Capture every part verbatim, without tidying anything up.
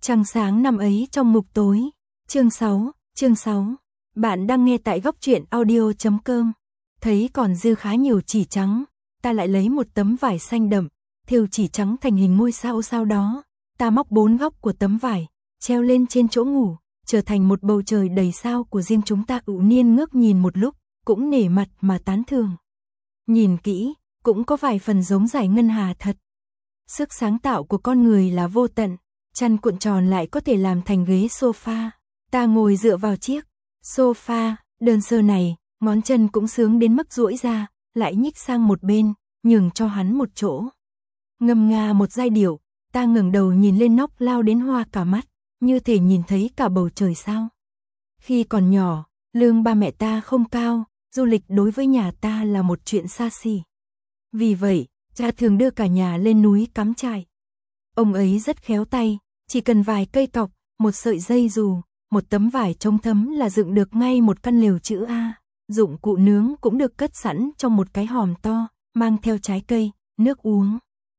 Trăng sáng năm ấy trong ngục tối. Chương sáu, chương sáu. Bạn đang nghe tại góc truyện audio chấm com. Thấy còn dư khá nhiều chỉ trắng, ta lại lấy một tấm vải xanh đậm, thêu chỉ trắng thành hình ngôi sao, sau đó ta móc bốn góc của tấm vải, treo lên trên chỗ ngủ, trở thành một bầu trời đầy sao của riêng chúng ta. Ủ Niên ngước nhìn một lúc, cũng nể mặt mà tán thưởng. Nhìn kỹ, cũng có vài phần giống Giải Ngân Hà thật. Sức sáng tạo của con người là vô tận, chăn cuộn tròn lại có thể làm thành ghế sofa. Ta ngồi dựa vào chiếc sofa đơn sơ này, ngón chân cũng sướng đến mức duỗi ra, lại nhích sang một bên, nhường cho hắn một chỗ. Ngâm nga một giai điệu, ta ngẩng đầu nhìn lên nóc lao đến hoa cả mắt, như thể nhìn thấy cả bầu trời sao. Khi còn nhỏ, lương ba mẹ ta không cao, du lịch đối với nhà ta là một chuyện xa xỉ. Vì vậy, cha thường đưa cả nhà lên núi cắm trại. Ông ấy rất khéo tay, chỉ cần vài cây cọc, một sợi dây dù, một tấm vải chống thấm là dựng được ngay một căn lều chữ A. Dụng cụ nướng cũng được cất sẵn trong một cái hòm to, mang theo trái cây, nước uống.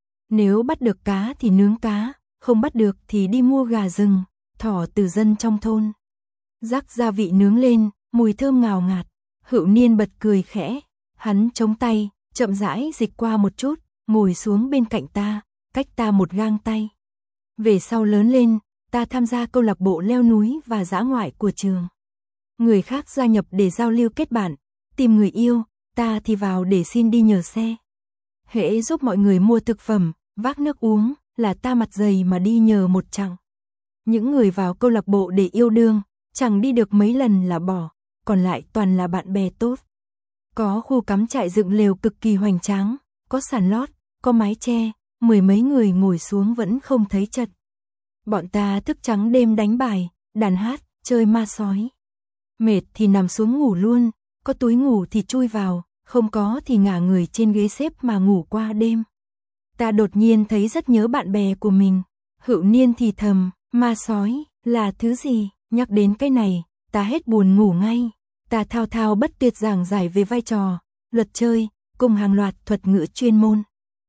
Nếu bắt được cá thì nướng cá, không bắt được thì đi mua gà rừng, thỏ từ dân trong thôn. Rắc gia vị nướng lên, mùi thơm ngào ngạt. Hữu Niên bật cười khẽ, hắn chống tay, chậm rãi dịch qua một chút, ngồi xuống bên cạnh ta, cách ta một gang tay. Về sau lớn lên, ta tham gia câu lạc bộ leo núi và dã ngoại của trường. Người khác gia nhập để giao lưu kết bạn, tìm người yêu, ta thì vào để xin đi nhờ xe. Hễ giúp mọi người mua thực phẩm, vác nước uống, là ta mặt dày mà đi nhờ một chặng. Những người vào câu lạc bộ để yêu đương, chẳng đi được mấy lần là bỏ, còn lại toàn là bạn bè tốt. Có khu cắm trại dựng lều cực kỳ hoành tráng, có sàn lót, có mái che, mười mấy người ngồi xuống vẫn không thấy chật. Bọn ta thức trắng đêm đánh bài, đàn hát, chơi ma sói. Mệt thì nằm xuống ngủ luôn, có túi ngủ thì chui vào, không có thì ngả người trên ghế xếp mà ngủ qua đêm. Ta đột nhiên thấy rất nhớ bạn bè của mình. Hữu Niên thì thầm, ma sói là thứ gì? Nhắc đến cái này, ta hết buồn ngủ ngay. Ta thao thao bất tuyệt giảng giải về vai trò, luật chơi, cùng hàng loạt thuật ngữ chuyên môn.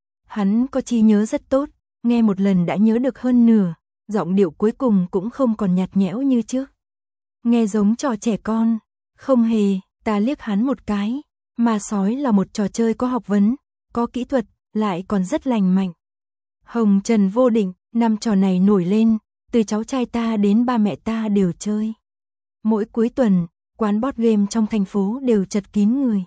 Hắn có trí nhớ rất tốt, nghe một lần đã nhớ được hơn nửa, giọng điệu cuối cùng cũng không còn nhạt nhẽo như trước. Nghe giống trò trẻ con, không hề. Ta liếc hắn một cái, ma sói là một trò chơi có học vấn, có kỹ thuật, lại còn rất lành mạnh. Hồng trần vô định, năm trò này nổi lên, từ cháu trai ta đến ba mẹ ta đều chơi. Mỗi cuối tuần, quán board game trong thành phố đều chật kín người.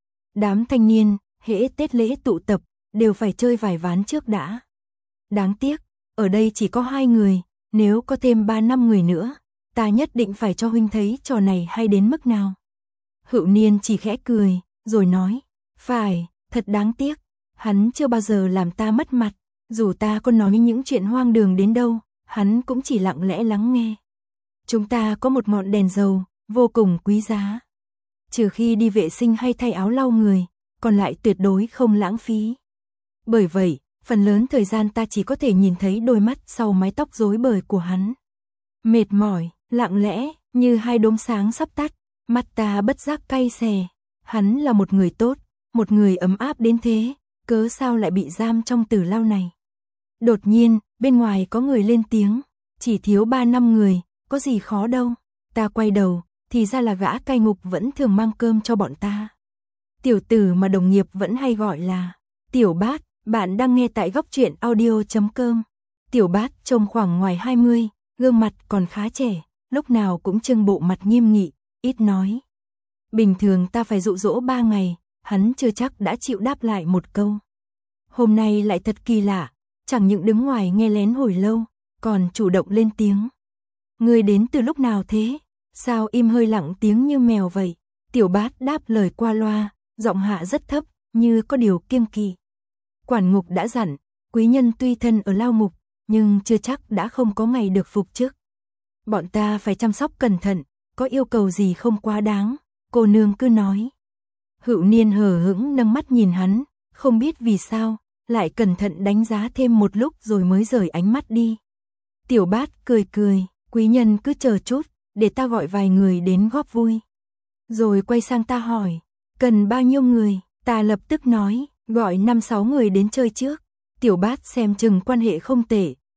Đám thanh niên, hễ Tết lễ tụ tập, đều phải chơi vài ván trước đã. Đáng tiếc, ở đây chỉ có hai người, nếu có thêm ba năm người nữa, ta nhất định phải cho huynh thấy trò này hay đến mức nào. Hữu Niên chỉ khẽ cười, rồi nói, phải, thật đáng tiếc, hắn chưa bao giờ làm ta mất mặt, dù ta có nói những chuyện hoang đường đến đâu, hắn cũng chỉ lặng lẽ lắng nghe. Chúng ta có một ngọn đèn dầu, vô cùng quý giá. Trừ khi đi vệ sinh hay thay áo lau người, còn lại tuyệt đối không lãng phí. Bởi vậy, phần lớn thời gian ta chỉ có thể nhìn thấy đôi mắt sau mái tóc rối bời của hắn. Mệt mỏi, lặng lẽ, như hai đốm sáng sắp tắt, mắt ta bất giác cay xè. Hắn là một người tốt, một người ấm áp đến thế, cớ sao lại bị giam trong tử lao này. Đột nhiên, bên ngoài có người lên tiếng, chỉ thiếu ba năm người, có gì khó đâu. Ta quay đầu, thì ra là gã cai ngục vẫn thường mang cơm cho bọn ta. Tiểu tử mà đồng nghiệp vẫn hay gọi là Tiểu Bát. Bạn đang nghe tại góc truyện audio chấm com. Tiểu Bát trông khoảng ngoài hai mươi, gương mặt còn khá trẻ, lúc nào cũng trưng bộ mặt nghiêm nghị, ít nói. Bình thường ta phải dụ dỗ ba ngày, hắn chưa chắc đã chịu đáp lại một câu. Hôm nay lại thật kỳ lạ, chẳng những đứng ngoài nghe lén hồi lâu, còn chủ động lên tiếng. Ngươi đến từ lúc nào thế? Sao im hơi lặng tiếng như mèo vậy? Tiểu Bát đáp lời qua loa, giọng hạ rất thấp, như có điều kiêng kỵ. Quản ngục đã dặn, quý nhân tuy thân ở lao ngục, nhưng chưa chắc đã không có ngày được phục chức. Bọn ta phải chăm sóc cẩn thận, có yêu cầu gì không quá đáng, cô nương cứ nói. Hữu Niên hờ hững nâng mắt nhìn hắn, không biết vì sao, lại cẩn thận đánh giá thêm một lúc rồi mới rời ánh mắt đi. Tiểu Bát cười cười, quý nhân cứ chờ chút, để ta gọi vài người đến góp vui. Rồi quay sang ta hỏi, cần bao nhiêu người? Ta lập tức nói, gọi năm sáu người đến chơi trước. Tiểu Bát xem chừng quan hệ không tệ,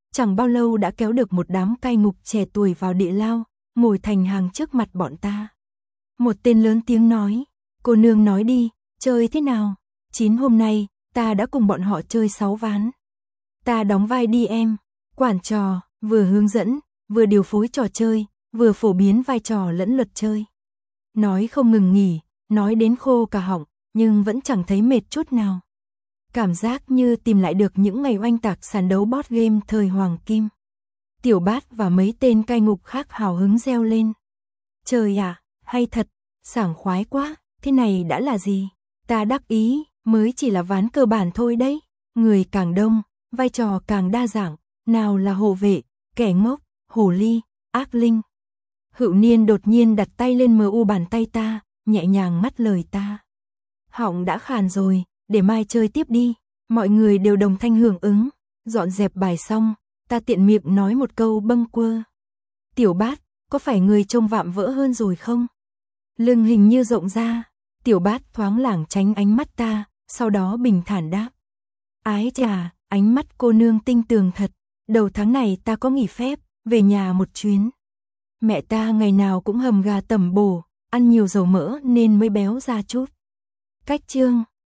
chẳng bao lâu đã kéo được một đám cai ngục trẻ tuổi vào địa lao, ngồi thành hàng trước mặt bọn ta. Một tên lớn tiếng nói, cô nương nói đi, chơi thế nào? Chín hôm nay, ta đã cùng bọn họ chơi sáu ván. Ta đóng vai đi em, quản trò, vừa hướng dẫn, vừa điều phối trò chơi, vừa phổ biến vai trò lẫn luật chơi. Nói không ngừng nghỉ, nói đến khô cả họng, nhưng vẫn chẳng thấy mệt chút nào. Cảm giác như tìm lại được những ngày oanh tạc sàn đấu board game thời hoàng kim. Tiểu Bát và mấy tên cai ngục khác hào hứng reo lên. Trời ạ, hay thật, sảng khoái quá, thế này đã là gì? Ta đắc ý, mới chỉ là ván cơ bản thôi đấy. Người càng đông, vai trò càng đa dạng, nào là hộ vệ, kẻ ngốc, hồ ly, ác linh. Hữu Niên đột nhiên đặt tay lên mờ u bàn tay ta, nhẹ nhàng ngắt lời ta. Họng đã khàn rồi, để mai chơi tiếp đi. Mọi người đều đồng thanh hưởng ứng. Dọn dẹp bài xong, ta tiện miệng nói một câu bâng quơ. Tiểu Bát, có phải người trông vạm vỡ hơn rồi không? Lưng hình như rộng ra. Tiểu Bát thoáng lảng tránh ánh mắt ta, sau đó bình thản đáp. Ái chà, ánh mắt cô nương tinh tường thật. Đầu tháng này ta có nghỉ phép, về nhà một chuyến. Mẹ ta ngày nào cũng hầm gà tẩm bổ, ăn nhiều dầu mỡ nên mới béo ra chút. Cách chương